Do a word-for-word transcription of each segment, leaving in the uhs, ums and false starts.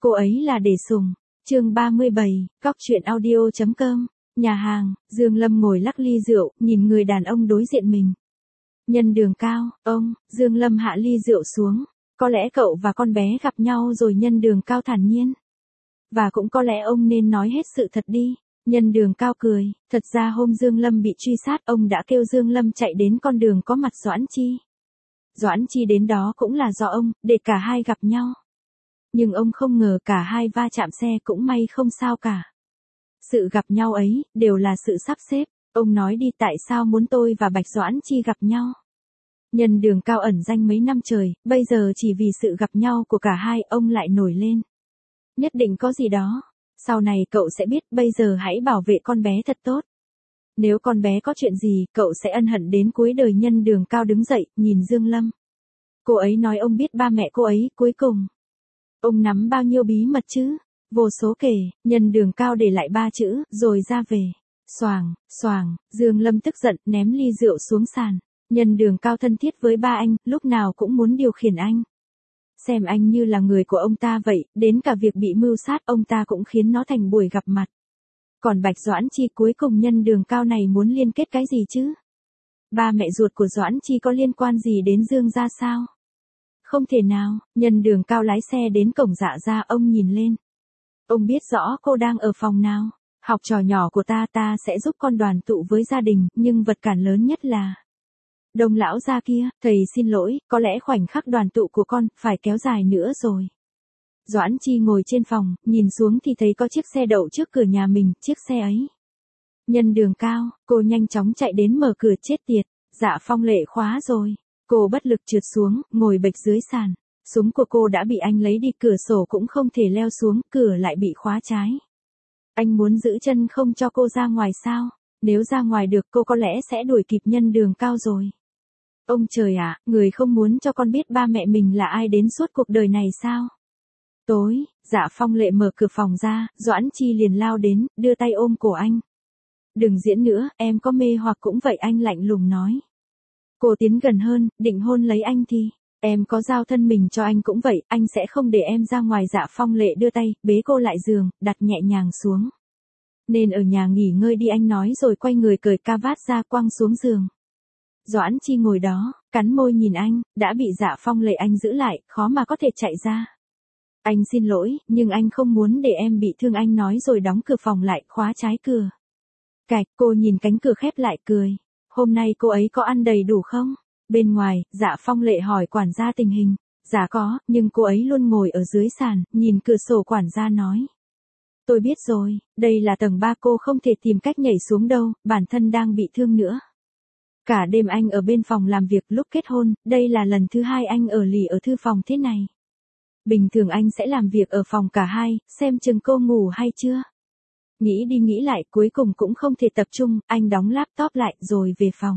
cô ấy là để sủng. Chương ba mươi bảy, Cóc truyện audio chấm com. Nhà hàng, Dương Lâm ngồi lắc ly rượu, nhìn người đàn ông đối diện mình. Nhân đường Cao, ông, Dương Lâm hạ ly rượu xuống. Có lẽ cậu và con bé gặp nhau rồi. Nhân đường Cao thản nhiên. Và cũng có lẽ ông nên nói hết sự thật đi. Nhân đường Cao cười, thật ra hôm Dương Lâm bị truy sát ông đã kêu Dương Lâm chạy đến con đường có mặt Doãn Chi. Doãn Chi đến đó cũng là do ông, để cả hai gặp nhau. Nhưng ông không ngờ cả hai va chạm xe, cũng may không sao cả. Sự gặp nhau ấy, đều là sự sắp xếp. Ông nói đi, tại sao muốn tôi và Bạch Doãn Chi gặp nhau? Nhân đường Cao ẩn danh mấy năm trời, bây giờ chỉ vì sự gặp nhau của cả hai, ông lại nổi lên. Nhất định có gì đó. Sau này cậu sẽ biết, bây giờ hãy bảo vệ con bé thật tốt. Nếu con bé có chuyện gì, cậu sẽ ân hận đến cuối đời. Nhân đường Cao đứng dậy, nhìn Dương Lâm. Cô ấy nói ông biết ba mẹ cô ấy, cuối cùng. Ông nắm bao nhiêu bí mật chứ? Vô số kể. Nhân đường Cao để lại ba chữ, rồi ra về. Xoàng, xoàng, Dương Lâm tức giận, ném ly rượu xuống sàn. Nhân đường Cao thân thiết với ba anh, lúc nào cũng muốn điều khiển anh. Xem anh như là người của ông ta vậy, đến cả việc bị mưu sát ông ta cũng khiến nó thành buổi gặp mặt. Còn Bạch Doãn Chi, cuối cùng nhân đường Cao này muốn liên kết cái gì chứ? Ba mẹ ruột của Doãn Chi có liên quan gì đến Dương gia sao? Không thể nào. Nhân đường Cao lái xe đến cổng Dạ gia, ông nhìn lên. Ông biết rõ cô đang ở phòng nào. Học trò nhỏ của ta, ta sẽ giúp con đoàn tụ với gia đình, nhưng vật cản lớn nhất là Đông lão gia kia. Thầy xin lỗi, có lẽ khoảnh khắc đoàn tụ của con phải kéo dài nữa rồi. Doãn Chi ngồi trên phòng, nhìn xuống thì thấy có chiếc xe đậu trước cửa nhà mình. Chiếc xe ấy. Nhân đường Cao, cô nhanh chóng chạy đến mở cửa. Chết tiệt, Dạ Phong Lệ khóa rồi. Cô bất lực trượt xuống, ngồi bệt dưới sàn. Súng của cô đã bị anh lấy đi, cửa sổ cũng không thể leo xuống, cửa lại bị khóa trái. Anh muốn giữ chân không cho cô ra ngoài sao? Nếu ra ngoài được, cô có lẽ sẽ đuổi kịp nhân đường Cao rồi. Ông trời ạ, người không muốn cho con biết ba mẹ mình là ai đến suốt cuộc đời này sao? Tối, Dạ Phong Lệ mở cửa phòng ra, Doãn Chi liền lao đến, đưa tay ôm cổ anh. Đừng diễn nữa, em có mê hoặc cũng vậy, anh lạnh lùng nói. Cô tiến gần hơn, định hôn lấy anh thì, em có giao thân mình cho anh cũng vậy, anh sẽ không để em ra ngoài. Dạ Phong Lệ đưa tay, bế cô lại giường, đặt nhẹ nhàng xuống. Nên ở nhà nghỉ ngơi đi, anh nói rồi quay người cởi ca vát ra, quăng xuống giường. Doãn Chi ngồi đó, cắn môi nhìn anh, đã bị Dạ Phong Lệ anh giữ lại, khó mà có thể chạy ra. Anh xin lỗi, nhưng anh không muốn để em bị thương, anh nói rồi đóng cửa phòng lại, khóa trái cửa. Cạch, cô nhìn cánh cửa khép lại, cười. Hôm nay cô ấy có ăn đầy đủ không? Bên ngoài, Dạ Phong Lệ hỏi quản gia tình hình. Dạ có, nhưng cô ấy luôn ngồi ở dưới sàn, nhìn cửa sổ. Quản gia nói. Tôi biết rồi, đây là tầng ba, cô không thể tìm cách nhảy xuống đâu, bản thân đang bị thương nữa. Cả đêm anh ở bên phòng làm việc. Lúc kết hôn, đây là lần thứ hai anh ở lì ở thư phòng thế này. Bình thường anh sẽ làm việc ở phòng cả hai, xem chừng cô ngủ hay chưa. Nghĩ đi nghĩ lại, cuối cùng cũng không thể tập trung, anh đóng laptop lại rồi về phòng.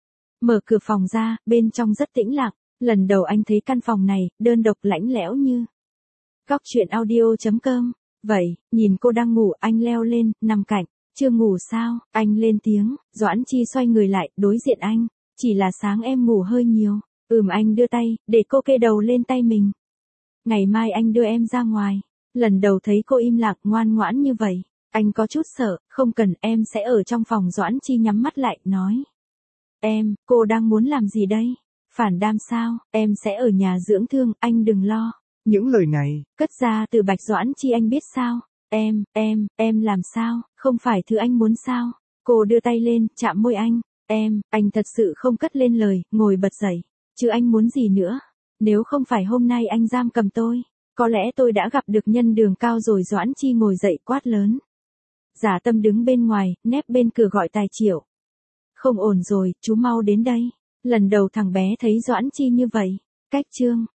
Mở cửa phòng ra, bên trong rất tĩnh lặng. Lần đầu anh thấy căn phòng này, đơn độc lạnh lẽo như. Cóc truyện audio chấm com. Vậy, nhìn cô đang ngủ, anh leo lên, nằm cạnh. Chưa ngủ sao? Anh lên tiếng. Doãn Chi xoay người lại, đối diện anh. Chỉ là sáng em ngủ hơi nhiều. Ừm, anh đưa tay, để cô kê đầu lên tay mình. Ngày mai anh đưa em ra ngoài. Lần đầu thấy cô im lặng, ngoan ngoãn như vậy. Anh có chút sợ. Không cần, em sẽ ở trong phòng. Doãn Chi nhắm mắt lại, nói. Em, cô đang muốn làm gì đây? Phản đam sao? Em sẽ ở nhà dưỡng thương, anh đừng lo. Những lời này, cất ra từ Bạch Doãn Chi, anh biết sao? Em, em, em làm sao? Không phải thứ anh muốn sao? Cô đưa tay lên, chạm môi anh. Em, anh thật sự không cất lên lời, ngồi bật dậy. Chứ anh muốn gì nữa? Nếu không phải hôm nay anh giam cầm tôi, có lẽ tôi đã gặp được nhân đường Cao rồi. Doãn Chi ngồi dậy quát lớn. Giả Tâm đứng bên ngoài, nép bên cửa gọi Tài Triệu. Không ổn rồi, chú mau đến đây. Lần đầu thằng bé thấy Doãn Chi như vậy. Cách chương.